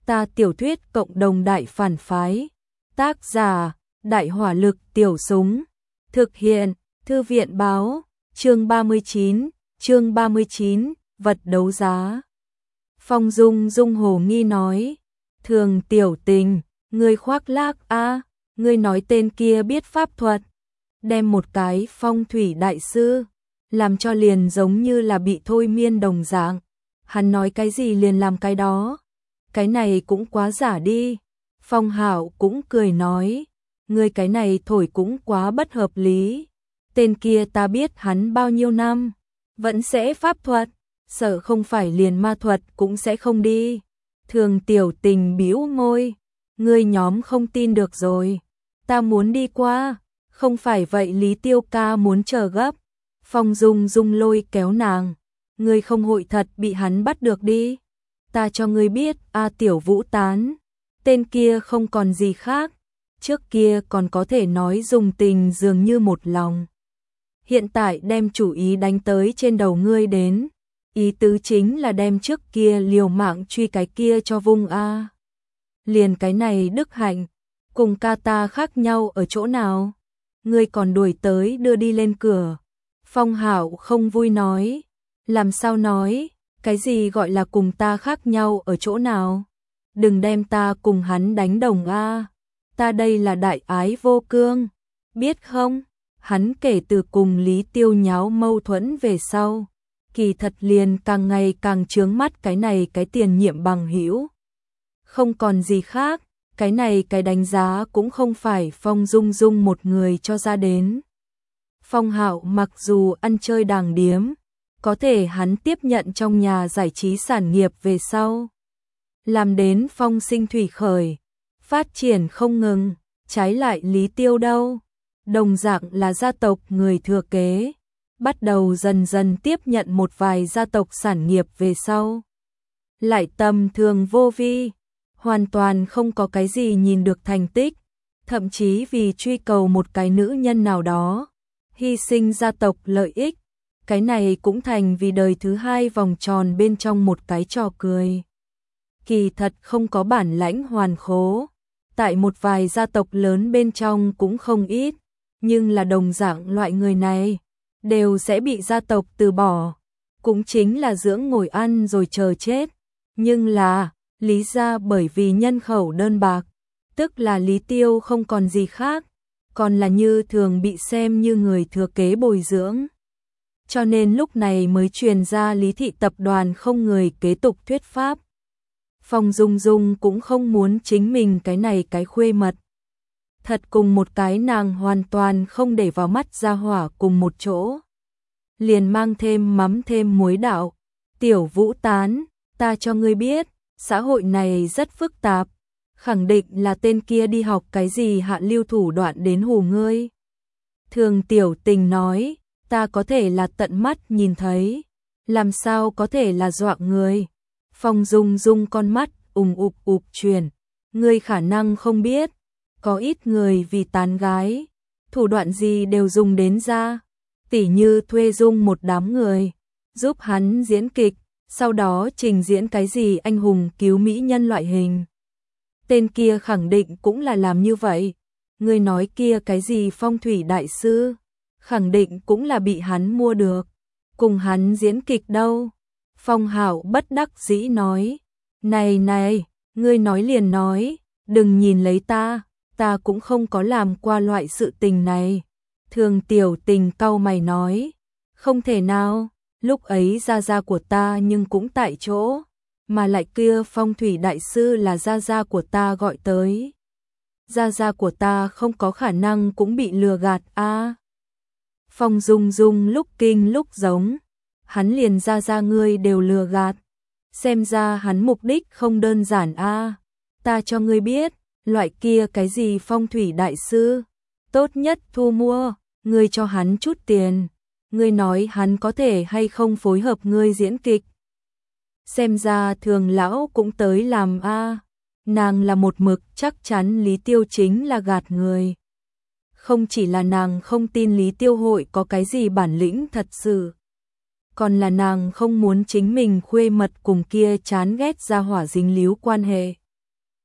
Ta tiểu thuyết cộng đồng đại phản phái. Tác giả, Đại hỏa lực tiểu súng. Thực hiện, Thư viện báo, chương 39, vật đấu giá. Phong Dung Dung hồ nghi nói, Thường tiểu tình, ngươi khoác lác a, ngươi nói tên kia biết pháp thuật, đem một cái phong thủy đại sư, làm cho liền giống như là bị thôi miên đồng dạng. Hắn nói cái gì liền làm cái đó. Cái này cũng quá giả đi. Phong Hạo cũng cười nói, ngươi cái này thổi cũng quá bất hợp lý. Tên kia ta biết hắn bao nhiêu năm, vẫn sẽ pháp thuật, sợ không phải liền ma thuật cũng sẽ không đi. Thường tiểu tình bĩu môi, ngươi nhóm không tin được rồi, ta muốn đi qua, không phải vậy Lý Tiêu ca muốn chờ gấp. Phong Dung Dung lôi kéo nàng, ngươi không hội thật bị hắn bắt được đi. Ta cho ngươi biết, Tiểu Vũ Tán, tên kia không còn gì khác, trước kia còn có thể nói dùng tình dường như một lòng. Hiện tại đem chủ ý đánh tới trên đầu ngươi đến, ý tứ chính là đem trước kia liều mạng truy cái kia cho vung a. Liền cái này đức hạnh, cùng ca ta khác nhau ở chỗ nào? Ngươi còn đuổi tới đưa đi lên cửa. Phong Hạo không vui nói, làm sao nói, cái gì gọi là cùng ta khác nhau ở chỗ nào? Đừng đem ta cùng hắn đánh đồng a. Ta đây là đại ái vô cương, biết không? Hắn kể từ cùng Lý Tiêu nháo mâu thuẫn về sau, kỳ thật liền càng ngày càng chướng mắt cái này cái tiền nhiệm bằng hữu. Không còn gì khác, cái này cái đánh giá cũng không phải Phong Dung Dung một người cho ra đến. Phong Hạo mặc dù ăn chơi đàng điếm, có thể hắn tiếp nhận trong nhà giải trí sản nghiệp về sau, làm đến phong sinh thủy khởi, phát triển không ngừng, trái lại Lý Tiêu đâu, đồng dạng là gia tộc người thừa kế, bắt đầu dần dần tiếp nhận một vài gia tộc sản nghiệp về sau. Lại tầm thường vô vi, hoàn toàn không có cái gì nhìn được thành tích, thậm chí vì truy cầu một cái nữ nhân nào đó, hy sinh gia tộc lợi ích, cái này cũng thành vì đời thứ hai vòng tròn bên trong một cái trò cười. Kỳ thật không có bản lãnh hoàn khố, tại một vài gia tộc lớn bên trong cũng không ít, nhưng là đồng dạng loại người này, đều sẽ bị gia tộc từ bỏ, cũng chính là dưỡng ngồi ăn rồi chờ chết. Nhưng là, Lý gia bởi vì nhân khẩu đơn bạc, tức là Lý Tiêu không còn gì khác, còn là như thường bị xem như người thừa kế bồi dưỡng. Cho nên lúc này mới truyền ra Lý thị tập đoàn không người kế tục thuyết pháp. Phong Dung Dung cũng không muốn chính mình cái này cái khuê mật, thật cùng một cái nàng hoàn toàn không để vào mắt ra hỏa cùng một chỗ. Liền mang thêm mắm thêm muối đạo, Tiểu Vũ Tán, ta cho ngươi biết, xã hội này rất phức tạp, khẳng định là tên kia đi học cái gì hạ lưu thủ đoạn đến hù ngươi. Thường tiểu tình nói, ta có thể là tận mắt nhìn thấy, làm sao có thể là dọa người. Phong Dung Dung con mắt ụp chuyển, ngươi khả năng không biết, có ít người vì tán gái, thủ đoạn gì đều dùng đến ra, tỉ như thuê dung một đám người, giúp hắn diễn kịch, sau đó trình diễn cái gì anh hùng cứu mỹ nhân loại hình. Tên kia khẳng định cũng là làm như vậy. Ngươi nói kia cái gì phong thủy đại sư, khẳng định cũng là bị hắn mua được, cùng hắn diễn kịch đâu. Phong Hạo bất đắc dĩ nói, này, ngươi nói liền nói, đừng nhìn lấy ta cũng không có làm qua loại sự tình này. Thường tiểu tình cau mày nói, không thể nào, lúc ấy gia của ta nhưng cũng tại chỗ, mà lại kia phong thủy đại sư là gia của ta gọi tới. Gia của ta không có khả năng cũng bị lừa gạt a. Phong Dung Dung lúc kinh lúc giống, hắn liền gia ngươi đều lừa gạt, xem ra hắn mục đích không đơn giản a. Ta cho ngươi biết, loại kia cái gì phong thủy đại sư, tốt nhất thu mua, ngươi cho hắn chút tiền, ngươi nói hắn có thể hay không phối hợp ngươi diễn kịch. Xem ra Thường lão cũng tới làm a. Nàng là một mực chắc chắn Lý Tiêu chính là gạt người. Không chỉ là nàng không tin Lý Tiêu hội có cái gì bản lĩnh thật sự, còn là nàng không muốn chính mình khuê mật cùng kia chán ghét gia hỏa dính líu quan hệ.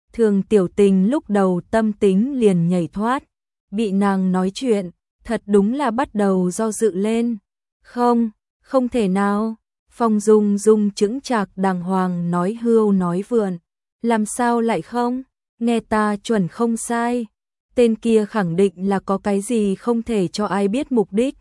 Thường Tiểu Tình lúc đầu tâm tính liền nhảy thoát, bị nàng nói chuyện, thật đúng là bắt đầu do dự lên. Không, không thể nào. Phong Dung Dung chững chạc đàng hoàng nói hưu nói vượn. Làm sao lại không? Nghe ta chuẩn không sai. Tên kia khẳng định là có cái gì không thể cho ai biết mục đích.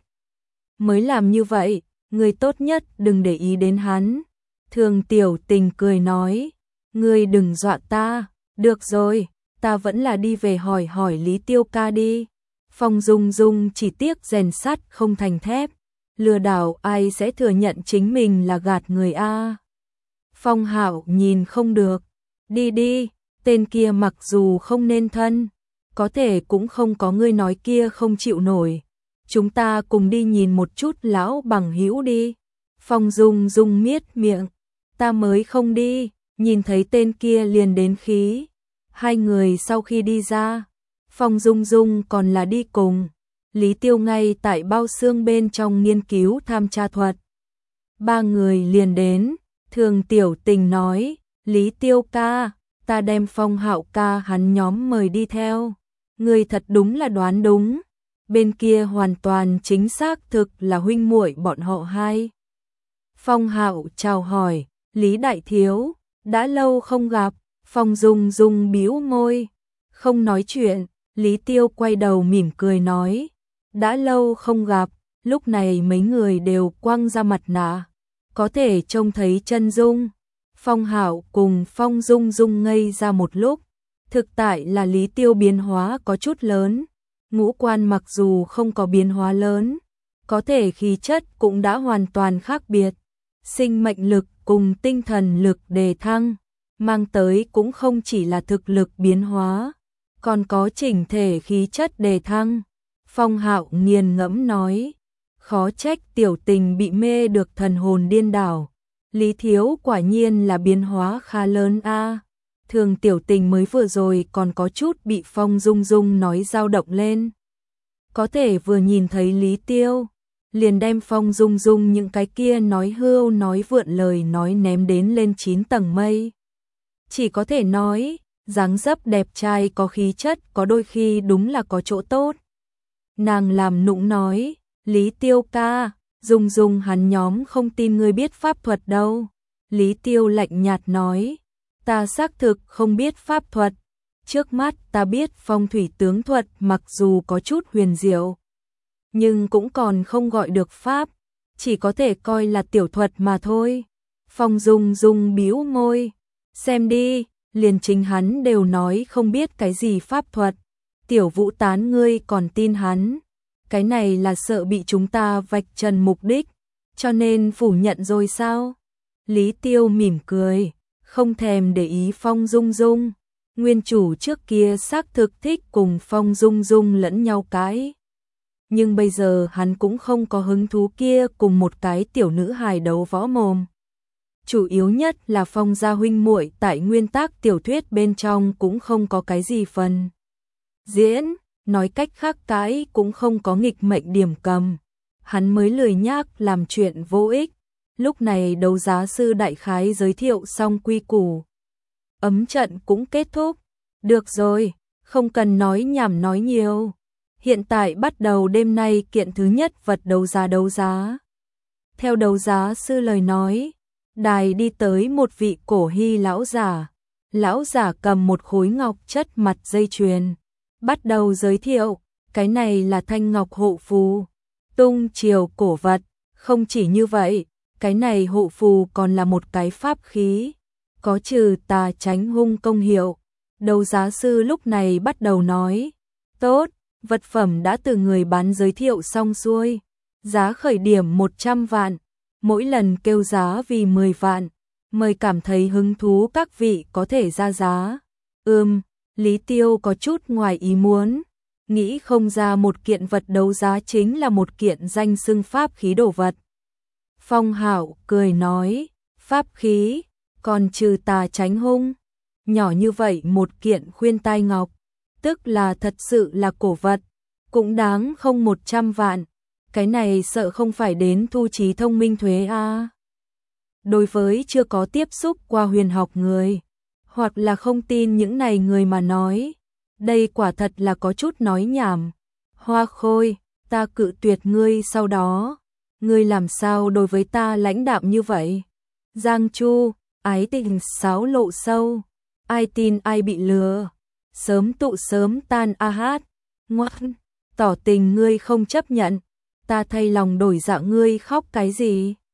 Mới làm như vậy, người tốt nhất đừng để ý đến hắn. Thường Tiểu Tình cười nói, ngươi đừng dọa ta. Được rồi, ta vẫn là đi về hỏi hỏi Lý Tiêu ca đi. Phong Dung Dung chỉ tiếc rèn sắt không thành thép. Lừa đảo ai sẽ thừa nhận chính mình là gạt người a. Phong Hạo nhìn không được. Đi đi, tên kia mặc dù không nên thân, có thể cũng không có ngươi nói kia không chịu nổi. Chúng ta cùng đi nhìn một chút lão bằng hữu đi. Phong Dung Dung miết miệng. Ta mới không đi, nhìn thấy tên kia liền đến khí. Hai người sau khi đi ra, Phong Dung Dung còn là đi cùng. Lý Tiêu ngay tại bao xương bên trong nghiên cứu tham tra thuật. Ba người liền đến, Thường Tiểu Tình nói, Lý Tiêu ca, ta đem Phong Hạo ca hắn nhóm mời đi theo. Người thật đúng là đoán đúng, bên kia hoàn toàn chính xác thực là huynh muội bọn họ hai. Phong Hạo chào hỏi, Lý Đại Thiếu, đã lâu không gặp. Phong Dung Dung bĩu môi, không nói chuyện. Lý Tiêu quay đầu mỉm cười nói, đã lâu không gặp. Lúc này mấy người đều quăng ra mặt nạ, có thể trông thấy chân dung. Phong Hạo cùng Phong Dung Dung ngây ra một lúc. Thực tại là Lý Tiêu biến hóa có chút lớn. Ngũ quan mặc dù không có biến hóa lớn, có thể khí chất cũng đã hoàn toàn khác biệt. Sinh mệnh lực cùng tinh thần lực đề thăng, mang tới cũng không chỉ là thực lực biến hóa, còn có chỉnh thể khí chất đề thăng. Phong Hạo nghiền ngẫm nói, khó trách Tiểu Tình bị mê được thần hồn điên đảo. Lý Thiếu quả nhiên là biến hóa khá lớn a. Thường Tiểu Tình mới vừa rồi còn có chút bị Phong Dung Dung nói dao động lên. Có thể vừa nhìn thấy Lý Tiêu, liền đem Phong Dung Dung những cái kia nói hưu nói vượn lời nói ném đến lên 9 tầng mây. Chỉ có thể nói, dáng dấp đẹp trai có khí chất có đôi khi đúng là có chỗ tốt. Nàng làm nũng nói, Lý Tiêu ca, Dung Dung hắn nhóm không tin ngươi biết pháp thuật đâu. Lý Tiêu lạnh nhạt nói, ta xác thực không biết pháp thuật. Trước mắt ta biết phong thủy tướng thuật mặc dù có chút huyền diệu, nhưng cũng còn không gọi được pháp, chỉ có thể coi là tiểu thuật mà thôi. Phong Dung Dung bĩu môi, xem đi, liền chính hắn đều nói không biết cái gì pháp thuật. Tiểu Vũ Tán ngươi còn tin hắn, cái này là sợ bị chúng ta vạch trần mục đích, cho nên phủ nhận rồi sao? Lý Tiêu mỉm cười, không thèm để ý Phong Dung Dung. Nguyên chủ trước kia xác thực thích cùng Phong Dung Dung lẫn nhau cãi, nhưng bây giờ hắn cũng không có hứng thú kia cùng một cái tiểu nữ hài đấu võ mồm. Chủ yếu nhất là Phong gia huynh muội tại nguyên tác tiểu thuyết bên trong cũng không có cái gì phần diễn, nói cách khác cãi cũng không có nghịch mệnh điểm cầm. Hắn mới lười nhác làm chuyện vô ích. Lúc này đấu giá sư đại khái giới thiệu xong quy củ, ấm trận cũng kết thúc. Được rồi, không cần nói nhảm nói nhiều. Hiện tại bắt đầu đêm nay kiện thứ nhất vật đấu giá. Theo đấu giá sư lời nói, đài đi tới một vị cổ hy lão giả. Lão giả cầm một khối ngọc chất mặt dây chuyền, bắt đầu giới thiệu, cái này là thanh ngọc hộ phù, tung chiều cổ vật. Không chỉ như vậy, cái này hộ phù còn là một cái pháp khí, có trừ tà tránh hung công hiệu. Đấu giá sư lúc này bắt đầu nói, tốt, vật phẩm đã từ người bán giới thiệu xong xuôi, giá khởi điểm 100 vạn, mỗi lần kêu giá vì 10 vạn, mời cảm thấy hứng thú các vị có thể ra giá. Lý Tiêu có chút ngoài ý muốn, nghĩ không ra một kiện vật đấu giá chính là một kiện danh xưng pháp khí đồ vật. Phong Hạo cười nói, pháp khí, còn trừ tà tránh hung, nhỏ như vậy một kiện khuyên tai ngọc, tức là thật sự là cổ vật, cũng đáng không 100 vạn, cái này sợ không phải đến thu trí thông minh thuế a. Đối với chưa có tiếp xúc qua huyền học người, hoặc là không tin những này người mà nói. Đây quả thật là có chút nói nhảm. Hoa Khôi, ta cự tuyệt ngươi sau đó. Ngươi làm sao đối với ta lãnh đạm như vậy? Giang Chu, ái tình xáo lộ sâu. Ai tin ai bị lừa. Sớm tụ sớm tan a hát. Ngoan, tỏ tình ngươi không chấp nhận. Ta thay lòng đổi dạ ngươi khóc cái gì?